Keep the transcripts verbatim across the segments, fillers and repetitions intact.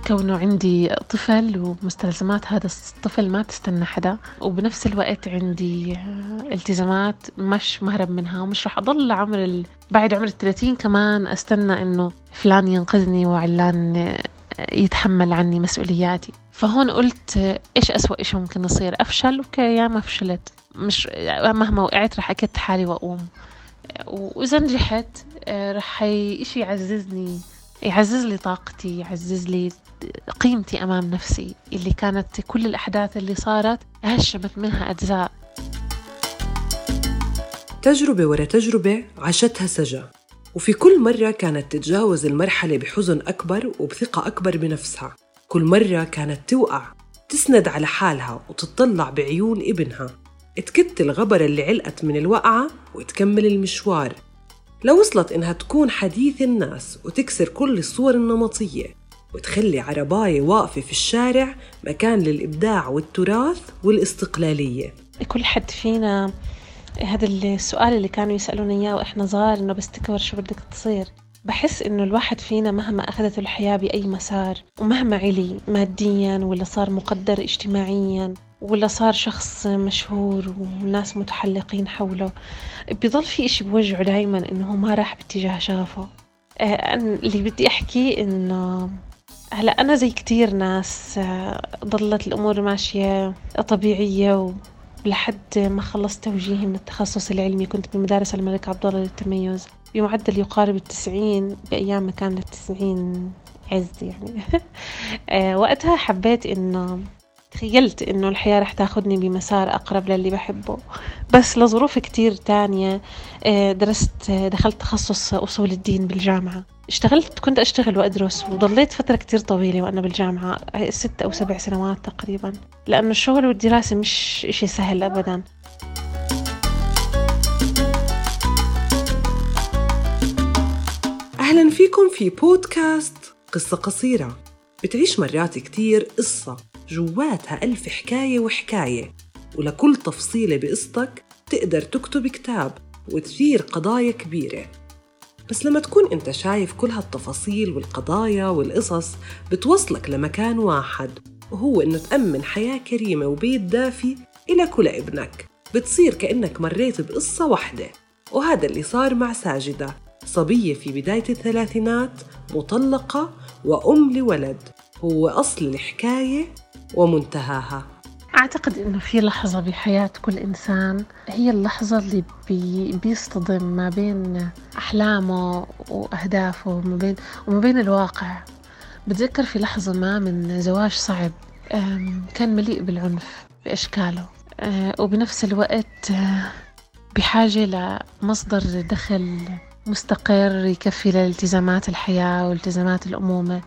كونه عندي طفل ومستلزمات هذا الطفل ما تستنى حدا، وبنفس الوقت عندي التزامات مش مهرب منها، ومش رح أضل عمر ال... بعد عمر الثلاثين كمان أستنى إنه فلان ينقذني وعلان يتحمل عني مسؤولياتي. فهون قلت إيش أسوأ إيش ممكن يصير؟ أفشل، أوكي يا ما فشلت، مش مهما وقعت رح أكد حالي وأقوم، وإذا نجحت رح إشي يعززني، يعزز لي طاقتي، يعزز لي قيمتي أمام نفسي اللي كانت كل الأحداث اللي صارت هشمت منها أجزاء. تجربة ورا تجربة عاشتها سجا، وفي كل مرة كانت تتجاوز المرحلة بحزن أكبر وبثقة أكبر بنفسها. كل مرة كانت توقع تسند على حالها وتطلع بعيون ابنها، تكت الغبرة اللي علقت من الوقعة وتكمل المشوار، لو وصلت إنها تكون حديث الناس وتكسر كل الصور النمطية وتخلي عرباية واقفة في الشارع مكان للإبداع والتراث والاستقلالية. كل حد فينا هذا السؤال اللي كانوا يسألون إياه وإحنا صغار، إنه بس تكبر شو بدك تصير. بحس إنه الواحد فينا مهما أخذته الحياة بأي مسار، ومهما علي مادياً ولا صار مقدر اجتماعياً ولا صار شخص مشهور والناس متحلقين حوله، بيضل في إشي بوجعه دايماً إنه ما راح باتجاه شغفه. آه اللي بدي أحكي إنه هلأ أنا زي كتير ناس آه ضلت الأمور ماشية طبيعية، ولحد ما خلصت توجيهي من التخصص العلمي كنت بمدارس الملك عبدالله للتميز بمعدل يقارب التسعين، بأيام ما كانت التسعين عز يعني. آه وقتها حبيت إنه تخيلت إنه الحياة رح تاخدني بمسار أقرب للي بحبه، بس لظروف كتير تانية درست دخلت تخصص أصول الدين بالجامعة. اشتغلت كنت أشتغل وأدرس، وضليت فترة كتير طويلة وأنا بالجامعة، ست أو سبع سنوات تقريبا، لأنه الشغل والدراسة مش إشي سهل أبدا. أهلا فيكم في بودكاست قصة قصيرة، بتعيش مرات كتير قصة جواتها ألف حكاية وحكاية، ولكل تفصيلة بقصتك تقدر تكتب كتاب وتثير قضايا كبيرة. بس لما تكون أنت شايف كل هالتفاصيل والقضايا والقصص بتوصلك لمكان واحد، وهو إنه تأمن حياة كريمة وبيت دافي إلك ولابنك، بتصير كأنك مريت بقصة واحدة. وهذا اللي صار مع ساجدة، صبية في بداية الثلاثينات، مطلقة وأم لولد، هو أصل الحكاية ومنتهاها. أعتقد إنه في لحظة بحياة كل إنسان هي اللحظة اللي بي بيصطدم ما بين أحلامه وأهدافه وما بين وما بين الواقع. بتذكر في لحظة ما من زواج صعب كان مليء بالعنف بأشكاله، وبنفس الوقت بحاجة لمصدر دخل مستقر يكفي لالتزامات الحياة والتزامات الأمومة.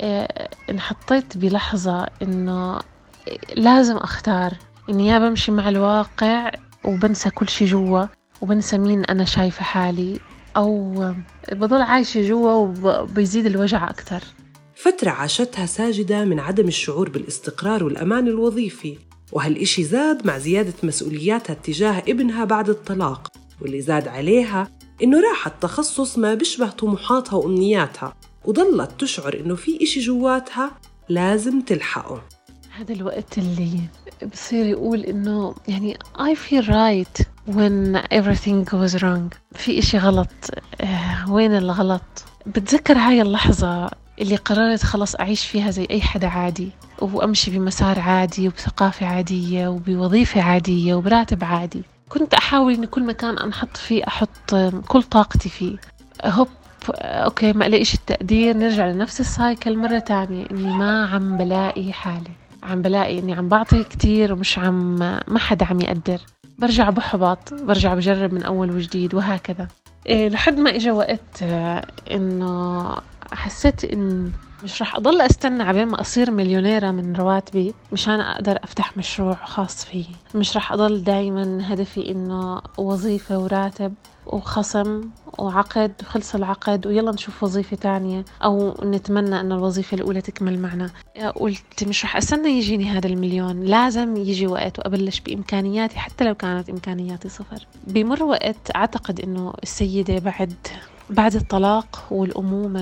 انحطيت بلحظة إنه لازم أختار إني يا بمشي مع الواقع وبنسى كل شي جوا وبنسى مين أنا شايفة حالي، أو بضل عايشة جوا وبيزيد الوجع أكتر. فترة عاشتها ساجدة من عدم الشعور بالاستقرار والأمان الوظيفي، وهالإشي زاد مع زيادة مسؤولياتها اتجاه ابنها بعد الطلاق، واللي زاد عليها إنه راحت تخصص ما بيشبه طموحاتها وأمنياتها، وضلت تشعر إنه في إشي جواتها لازم تلحقه. هذا الوقت اللي بصير يقول إنه يعني I feel right when everything goes wrong، في إشي غلط، آه وين الغلط؟ بتذكر هاي اللحظة اللي قررت خلاص أعيش فيها زي أي حدا عادي، وأمشي بمسار عادي وبثقافة عادية وبوظيفة عادية وبراتب عادي. كنت أحاول إن كل مكان أنحط فيه أحط كل طاقتي فيه، هوب أوكي ما ألاقيش التقدير، نرجع لنفس السايكل مرة تانية، إني ما عم بلاقي حالي، عم بلاقي إني عم بعطي كتير ومش عم ما حدا عم يقدر، برجع بحبط، برجع بجرب من أول وجديد، وهكذا. إيه لحد ما إجا وقت إنه حسيت إن مش رح أضل أستنى عبين ما أصير مليونيرة من رواتبي مشان أقدر أفتح مشروع خاص فيه. مش رح أضل دايما هدفي إنه وظيفة وراتب وخصم وعقد وخلص العقد ويلا نشوف وظيفة تانية، أو نتمنى أن الوظيفة الأولى تكمل معنا. قلت مش رح أستنى يجيني هذا المليون، لازم يجي وقت وأبلش بإمكانياتي حتى لو كانت إمكانياتي صفر. بمر وقت أعتقد إنه السيدة بعد بعد الطلاق والأمومة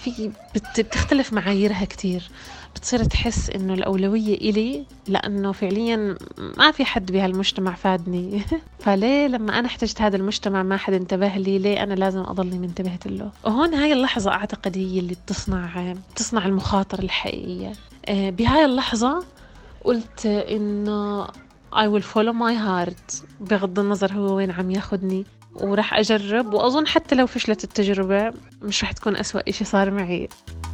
في بت- بتختلف معاييرها كتير. بتصير تحس إنه الأولوية إلي لأنه فعليا ما في حد بهالمجتمع فادني. فليه لما أنا احتجت هذا المجتمع ما حد انتبه لي، ليه أنا لازم أضلني منتبهت له؟ وهون هاي اللحظة أعتقد هي اللي بتصنع بتصنع المخاطرة الحقيقية. آه، بهاي اللحظة قلت إنه I will follow my heart بغض النظر هو وين عم ياخدني، وراح أجرب. وأظن حتى لو فشلت التجربة مش راح تكون أسوأ إشي صار معي.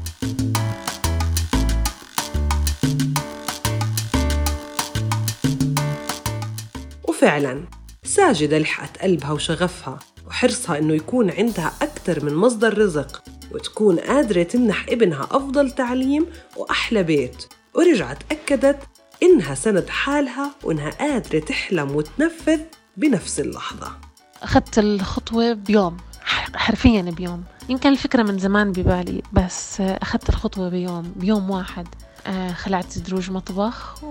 وفعلا ساجدة لحقت قلبها وشغفها وحرصها إنه يكون عندها أكتر من مصدر رزق، وتكون قادرة تمنح ابنها أفضل تعليم وأحلى بيت، ورجعت أكدت إنها سند حالها وإنها قادرة تحلم وتنفذ بنفس اللحظة. أخذت الخطوة بيوم، حرفياً بيوم. يمكن الفكرة من زمان ببالي، بس أخذت الخطوة بيوم بيوم واحد. خلعت دروج مطبخ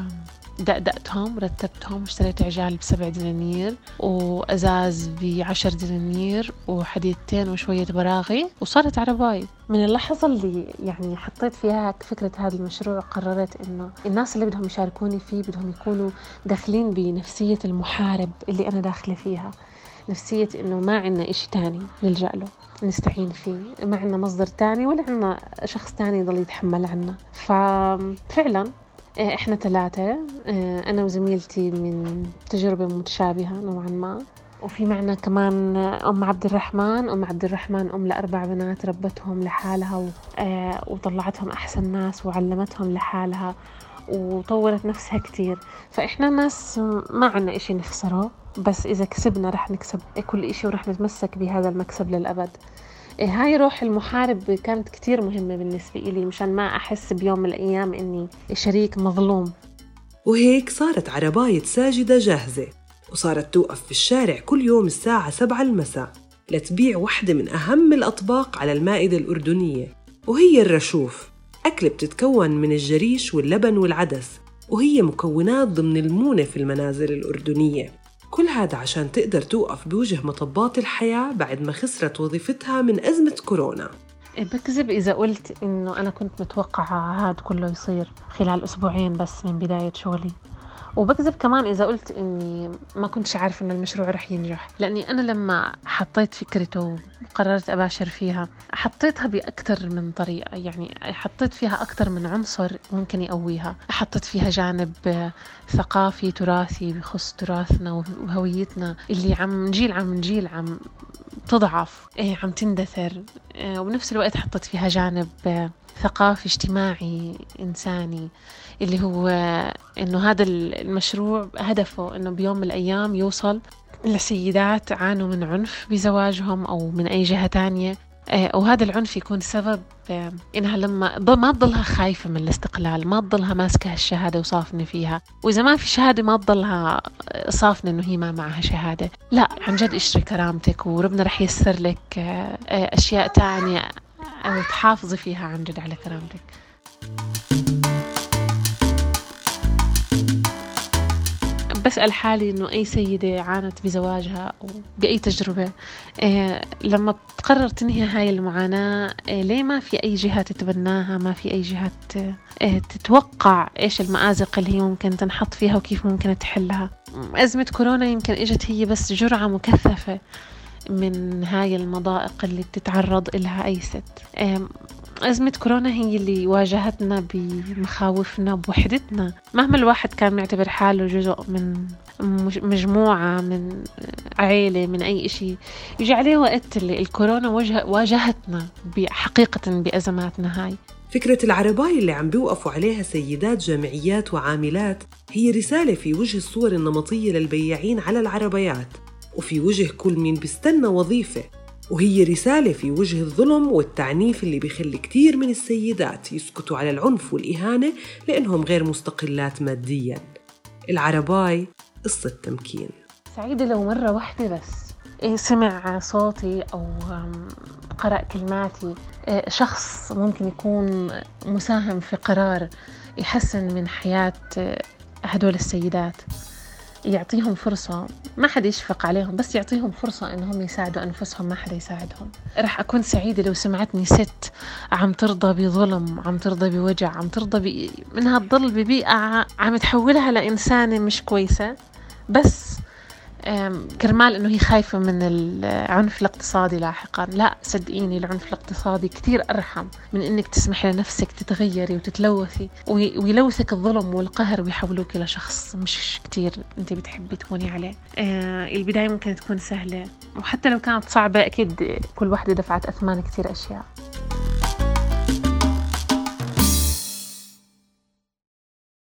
ودقدقتهم، رتبتهم، اشتريت عجال بسبع دنانير وأزاز بعشر دنانير وحديدتين وشوية براغي، وصارت عرباي. من اللحظة اللي يعني حطيت فيها فكرة هذا المشروع قررت إنه الناس اللي بدهم يشاركوني فيه بدهم يكونوا داخلين بنفسية المحارب اللي أنا داخلة فيها، نفسية إنه ما عنا إشي تاني نلجأ له نستعين فيه، ما عنا مصدر تاني ولا عنا شخص تاني يضل يتحمل عنا. ففعلا إحنا ثلاثة، أنا وزميلتي من تجربة متشابهة نوعا ما، وفي معنا كمان أم عبد الرحمن. أم عبد الرحمن أم لأربع بنات ربتهم لحالها وطلعتهم أحسن ناس وعلمتهم لحالها وطورت نفسها كتير. فإحنا ناس ما عنا إشي نخسره، بس إذا كسبنا رح نكسب كل إشي ورح نتمسك بهذا المكسب للأبد. هاي روح المحارب كانت كتير مهمة بالنسبة إلي، مشان ما أحس بيوم من الأيام إني شريك مظلوم. وهيك صارت عرباية ساجدة جاهزة، وصارت توقف في الشارع كل يوم الساعة سبعة المساء لتبيع واحدة من أهم الأطباق على المائدة الأردنية، وهي الرشوف. أكلة بتتكون من الجريش واللبن والعدس، وهي مكونات ضمن المونة في المنازل الأردنية. كل هذا عشان تقدر توقف بوجه مطبات الحياة بعد ما خسرت وظيفتها من أزمة كورونا. بكذب إذا قلت إنه أنا كنت متوقعة هذا كله يصير خلال أسبوعين بس من بداية شغلي، وبكذب كمان إذا قلت إني ما كنتش عارف إن المشروع رح ينجح، لأني أنا لما حطيت فكرته وقررت أباشر فيها حطيتها بأكثر من طريقة، يعني حطيت فيها أكثر من عنصر ممكن يقويها. حطيت فيها جانب ثقافي تراثي بخص تراثنا وهويتنا اللي عم جيل عم جيل عم تضعف، إيه عم تندثر، إيه وبنفس الوقت حطيت فيها جانب ثقافي اجتماعي إنساني اللي هو إنه هذا المشروع هدفه إنه بيوم من الأيام يوصل لسيدات عانوا من عنف بزواجهم أو من أي جهة تانية، وهذا العنف يكون سبب إنها لما ما تضلها خايفة من الاستقلال، ما تضلها ماسكة الشهادة وصافنة فيها، وإذا ما في شهادة ما تضلها صافنة إنه هي ما معها شهادة. لا، عن جد اشتري كرامتك وربنا رح يسر لك أشياء تانية أو تحافظي فيها عن جد على كرامتك. بسأل حالي إنه أي سيدة عانت بزواجها أو بأي تجربة إيه لما تقرر تنهي هاي المعاناة، إيه ليه ما في أي جهة تتبناها، ما في أي جهة إيه تتوقع إيش المآزق اللي هي ممكن تنحط فيها وكيف ممكن تحلها. أزمة كورونا يمكن إجت هي بس جرعة مكثفة من هاي المضائق اللي بتتعرض إلها أي ست. إيه أزمة كورونا هي اللي واجهتنا بمخاوفنا بوحدتنا، مهما الواحد كان معتبر حاله جزء من مجموعة من عائلة من أي إشي، يجي عليه وقت اللي الكورونا واجهتنا بحقيقة بأزماتنا هاي. فكرة العرباية اللي عم بيوقفوا عليها سيدات جامعيات وعاملات هي رسالة في وجه الصور النمطية للبياعين على العربيات، وفي وجه كل مين بيستنى وظيفة، وهي رسالة في وجه الظلم والتعنيف اللي بيخلي كتير من السيدات يسكتوا على العنف والإهانة لأنهم غير مستقلات مادياً. العرباي قصة تمكين. سعيدة لو مرة واحدة بس سمع صوتي أو قرأ كلماتي شخص ممكن يكون مساهم في قرار يحسن من حياة هدول السيدات. يعطيهم فرصة، ما حدا يشفق عليهم، بس يعطيهم فرصة إنهم يساعدوا أنفسهم، ما حدا يساعدهم. رح أكون سعيدة لو سمعتني ست عم ترضى بظلم، عم ترضى بوجع، عم ترضى ب... منها تضل ببيئة عم تحولها لإنسانة مش كويسة، بس كرمال إنه هي خايفة من العنف الاقتصادي لاحقا. لا صدقيني، العنف الاقتصادي كتير أرحم من إنك تسمح لنفسك تتغيري وتتلوثي ويلوثك الظلم والقهر ويحولوك إلى شخص مش كتير أنت بتحبي تكوني عليه. آه البداية ممكن تكون سهلة، وحتى لو كانت صعبة أكيد كل واحدة دفعت أثمان كتير أشياء.